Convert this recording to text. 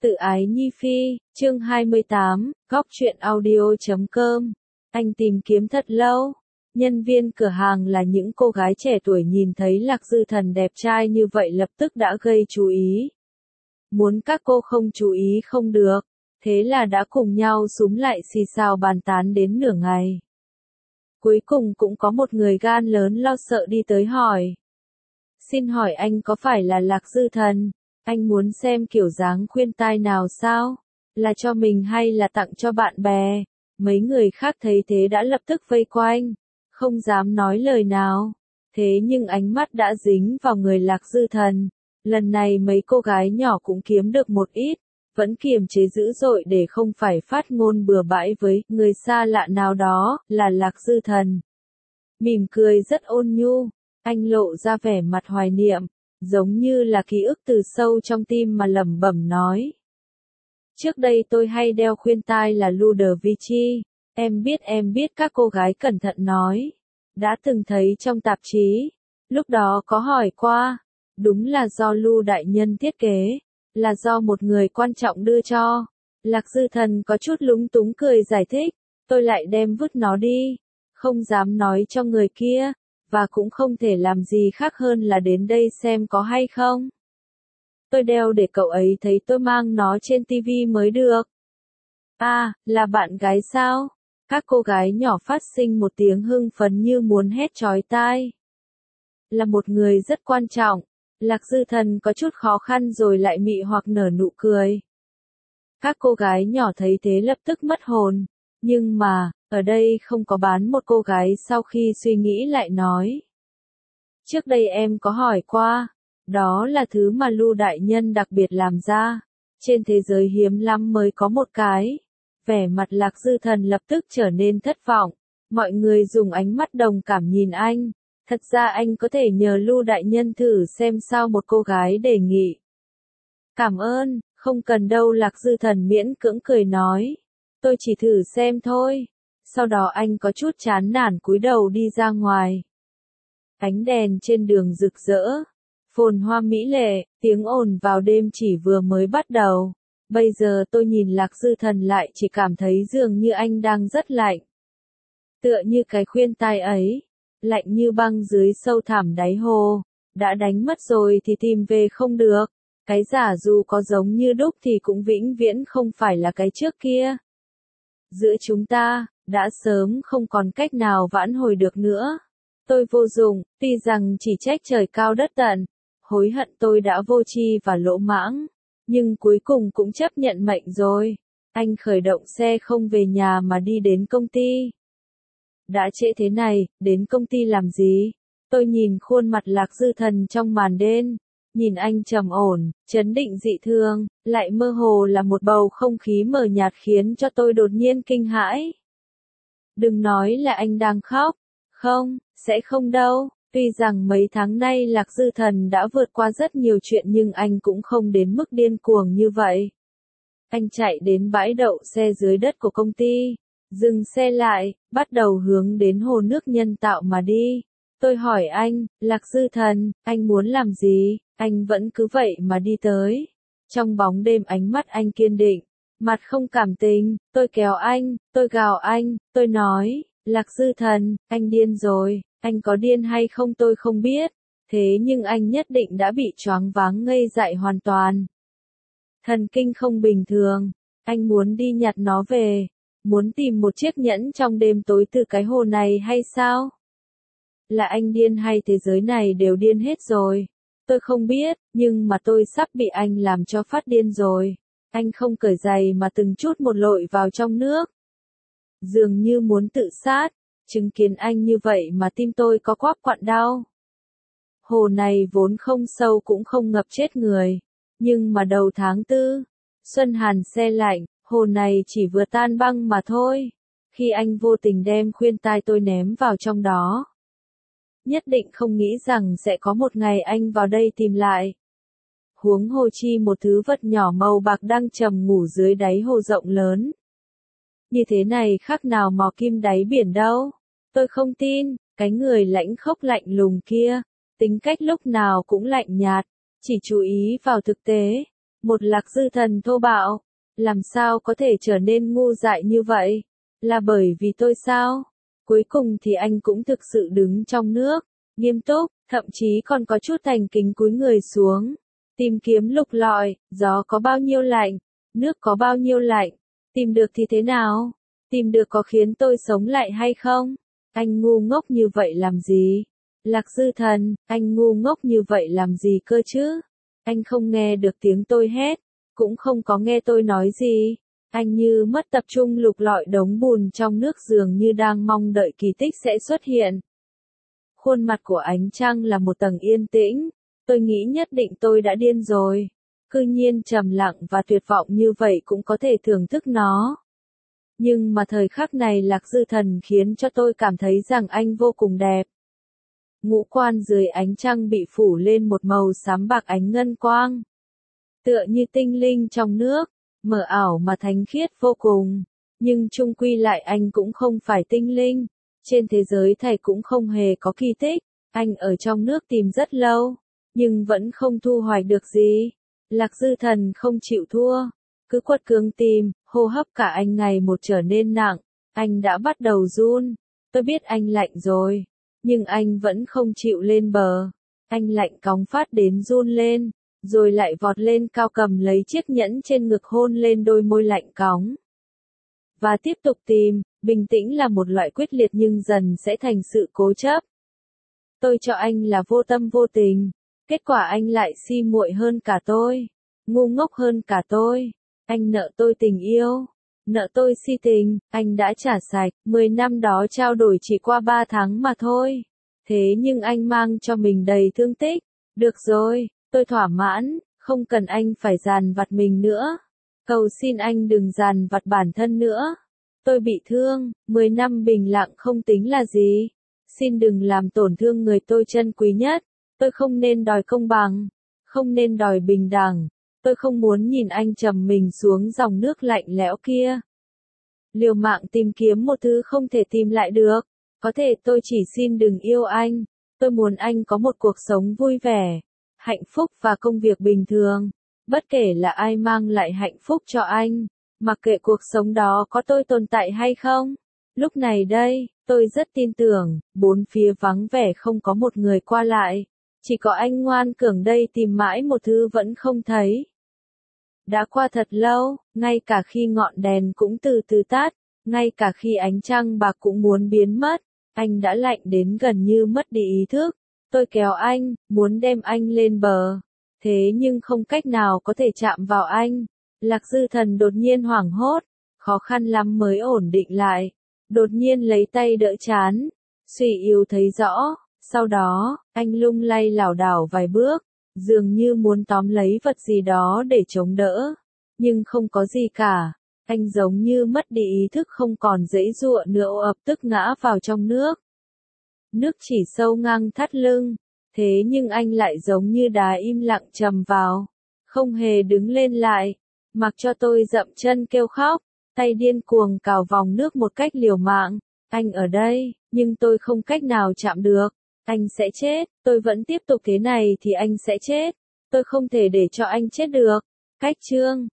Tự ái Nhi Phi, chương 28, góc truyện audio.com. Anh tìm kiếm thật lâu. Nhân viên cửa hàng là những cô gái trẻ tuổi nhìn thấy Lạc Dư Thần đẹp trai như vậy lập tức đã gây chú ý. Muốn các cô không chú ý không được, thế là đã cùng nhau xúm lại xì xào bàn tán đến nửa ngày. Cuối cùng cũng có một người gan lớn lo sợ đi tới hỏi. Xin hỏi anh có phải là Lạc Dư Thần? Anh muốn xem kiểu dáng khuyên tai nào sao? Là cho mình hay là tặng cho bạn bè? Mấy người khác thấy thế đã lập tức vây quanh, không dám nói lời nào. Thế nhưng ánh mắt đã dính vào người Lạc Dư Thần. Lần này mấy cô gái nhỏ cũng kiếm được một ít, vẫn kiềm chế dữ dội để không phải phát ngôn bừa bãi với người xa lạ nào đó, là Lạc Dư Thần. Mỉm cười rất ôn nhu, anh lộ ra vẻ mặt hoài niệm, giống như là ký ức từ sâu trong tim mà lẩm bẩm nói. Trước đây tôi hay đeo khuyên tai là Ludovici, em biết các cô gái cẩn thận nói. Đã từng thấy trong tạp chí, lúc đó có hỏi qua, đúng là do Lu đại nhân thiết kế, là do một người quan trọng đưa cho. Lạc Dư Thần có chút lúng túng cười giải thích, tôi lại đem vứt nó đi, không dám nói cho người kia. Và cũng không thể làm gì khác hơn là đến đây xem có hay không. Tôi đeo để cậu ấy thấy tôi mang nó trên tivi mới được. À, là bạn gái sao? Các cô gái nhỏ phát sinh một tiếng hưng phấn như muốn hét chói tai. Là một người rất quan trọng. Lạc Dư Thần có chút khó khăn rồi lại mị hoặc nở nụ cười. Các cô gái nhỏ thấy thế lập tức mất hồn. Nhưng mà, ở đây không có bán một cô gái sau khi suy nghĩ lại nói. Trước đây em có hỏi qua, đó là thứ mà Lu đại nhân đặc biệt làm ra, trên thế giới hiếm lắm mới có một cái. Vẻ mặt Lạc Dư Thần lập tức trở nên thất vọng, mọi người dùng ánh mắt đồng cảm nhìn anh, thật ra anh có thể nhờ Lu đại nhân thử xem sao, một cô gái đề nghị. Cảm ơn, không cần đâu, Lạc Dư Thần miễn cưỡng cười nói. Tôi chỉ thử xem thôi. Sau đó anh có chút chán nản cúi đầu đi ra ngoài. Ánh đèn trên đường rực rỡ, phồn hoa mỹ lệ, tiếng ồn vào đêm chỉ vừa mới bắt đầu. Bây giờ tôi nhìn Lạc Dư Thần lại chỉ cảm thấy dường như anh đang rất lạnh. Tựa như cái khuyên tai ấy, lạnh như băng dưới sâu thẳm đáy hồ. Đã đánh mất rồi thì tìm về không được. Cái giả dù có giống như đúc thì cũng vĩnh viễn không phải là cái trước kia. Giữa chúng ta, đã sớm không còn cách nào vãn hồi được nữa. Tôi vô dụng, tuy rằng chỉ trách trời cao đất tận, hối hận tôi đã vô tri và lỗ mãng, nhưng cuối cùng cũng chấp nhận mệnh rồi. Anh khởi động xe không về nhà mà đi đến công ty. Đã trễ thế này, đến công ty làm gì? Tôi nhìn khuôn mặt Lạc Dư Thần trong màn đêm. Nhìn anh trầm ổn, chấn định dị thường, lại mơ hồ là một bầu không khí mờ nhạt khiến cho tôi đột nhiên kinh hãi. Đừng nói là anh đang khóc. Không, sẽ không đâu. Tuy rằng mấy tháng nay Lạc Dư Thần đã vượt qua rất nhiều chuyện nhưng anh cũng không đến mức điên cuồng như vậy. Anh chạy đến bãi đậu xe dưới đất của công ty, dừng xe lại, bắt đầu hướng đến hồ nước nhân tạo mà đi. Tôi hỏi anh, Lạc Dư Thần, anh muốn làm gì? Anh vẫn cứ vậy mà đi tới. Trong bóng đêm ánh mắt anh kiên định, mặt không cảm tình, tôi kéo anh, tôi gào anh, tôi nói, Lạc Dư Thần, anh điên rồi, anh có điên hay không tôi không biết, thế nhưng anh nhất định đã bị choáng váng ngây dại hoàn toàn. Thần kinh không bình thường, anh muốn đi nhặt nó về, muốn tìm một chiếc nhẫn trong đêm tối từ cái hồ này hay sao? Là anh điên hay thế giới này đều điên hết rồi? Tôi không biết, nhưng mà tôi sắp bị anh làm cho phát điên rồi. Anh không cởi giày mà từng chút một lội vào trong nước. Dường như muốn tự sát, chứng kiến anh như vậy mà tim tôi có quắp quặn đau. Hồ này vốn không sâu cũng không ngập chết người. Nhưng mà đầu tháng 4, xuân hàn se lạnh, hồ này chỉ vừa tan băng mà thôi. Khi anh vô tình đem khuyên tai tôi ném vào trong đó. Nhất định không nghĩ rằng sẽ có một ngày anh vào đây tìm lại. Huống hồ chi một thứ vật nhỏ màu bạc đang trầm ngủ dưới đáy hồ rộng lớn. Như thế này khác nào mò kim đáy biển đâu. Tôi không tin, cái người lãnh khốc lạnh lùng kia, tính cách lúc nào cũng lạnh nhạt, chỉ chú ý vào thực tế. Một Lạc Dư Thần thô bạo. Làm sao có thể trở nên ngu dại như vậy? Là bởi vì tôi sao? Cuối cùng thì anh cũng thực sự đứng trong nước, nghiêm túc, thậm chí còn có chút thành kính cúi người xuống. Tìm kiếm lục lọi, gió có bao nhiêu lạnh, nước có bao nhiêu lạnh, tìm được thì thế nào? Tìm được có khiến tôi sống lại hay không? Anh ngu ngốc như vậy làm gì? Lạc Dư Thần, anh ngu ngốc như vậy làm gì cơ chứ? Anh không nghe được tiếng tôi hét, cũng không có nghe tôi nói gì. Anh như mất tập trung lục lọi đống bùn trong nước dường như đang mong đợi kỳ tích sẽ xuất hiện. Khuôn mặt của ánh trăng là một tầng yên tĩnh. Tôi nghĩ nhất định tôi đã điên rồi. Cư nhiên trầm lặng và tuyệt vọng như vậy cũng có thể thưởng thức nó. Nhưng mà thời khắc này Lạc Dư Thần khiến cho tôi cảm thấy rằng anh vô cùng đẹp. Ngũ quan dưới ánh trăng bị phủ lên một màu xám bạc ánh ngân quang. Tựa như tinh linh trong nước, mờ ảo mà thánh khiết vô cùng. Nhưng chung quy lại anh cũng không phải tinh linh. Trên thế giới thầy cũng không hề có kỳ tích. Anh ở trong nước tìm rất lâu, nhưng vẫn không thu hoạch được gì. Lạc Dư Thần không chịu thua, cứ quật cường tìm, hô hấp cả anh ngày một trở nên nặng. Anh đã bắt đầu run. Tôi biết anh lạnh rồi, nhưng anh vẫn không chịu lên bờ. Anh lạnh cóng phát đến run lên, rồi lại vọt lên cao cầm lấy chiếc nhẫn trên ngực hôn lên đôi môi lạnh cóng. Và tiếp tục tìm, bình tĩnh là một loại quyết liệt nhưng dần sẽ thành sự cố chấp. Tôi cho anh là vô tâm vô tình, kết quả anh lại si muội hơn cả tôi, ngu ngốc hơn cả tôi. Anh nợ tôi tình yêu, nợ tôi si tình, anh đã trả sạch, 10 năm đó trao đổi chỉ qua 3 tháng mà thôi. Thế nhưng anh mang cho mình đầy thương tích. Được rồi, tôi thỏa mãn, không cần anh phải dằn vặt mình nữa. Cầu xin anh đừng dằn vặt bản thân nữa. Tôi bị thương, 10 năm bình lặng không tính là gì. Xin đừng làm tổn thương người tôi trân quý nhất. Tôi không nên đòi công bằng, không nên đòi bình đẳng. Tôi không muốn nhìn anh trầm mình xuống dòng nước lạnh lẽo kia. Liều mạng tìm kiếm một thứ không thể tìm lại được. Có thể tôi chỉ xin đừng yêu anh. Tôi muốn anh có một cuộc sống vui vẻ, hạnh phúc và công việc bình thường. Bất kể là ai mang lại hạnh phúc cho anh, mặc kệ cuộc sống đó có tôi tồn tại hay không. Lúc này đây, tôi rất tin tưởng, bốn phía vắng vẻ không có một người qua lại. Chỉ có anh ngoan cường đây tìm mãi một thứ vẫn không thấy. Đã qua thật lâu, ngay cả khi ngọn đèn cũng từ từ tắt, ngay cả khi ánh trăng bạc cũng muốn biến mất, anh đã lạnh đến gần như mất đi ý thức. Tôi kéo anh, muốn đem anh lên bờ. Thế nhưng không cách nào có thể chạm vào anh. Lạc Dư Thần đột nhiên hoảng hốt, khó khăn lắm mới ổn định lại. Đột nhiên lấy tay đỡ chán, suy yếu thấy rõ. Sau đó, anh lung lay lảo đảo vài bước, dường như muốn tóm lấy vật gì đó để chống đỡ. Nhưng không có gì cả. Anh giống như mất đi ý thức không còn giãy giụa nữa ập tức ngã vào trong nước. Nước chỉ sâu ngang thắt lưng. Thế nhưng anh lại giống như đá im lặng trầm vào. Không hề đứng lên lại. Mặc cho tôi dậm chân kêu khóc. Tay điên cuồng cào vòng nước một cách liều mạng. Anh ở đây, nhưng tôi không cách nào chạm được. Anh sẽ chết. Tôi vẫn tiếp tục thế này thì anh sẽ chết. Tôi không thể để cho anh chết được. Cách chương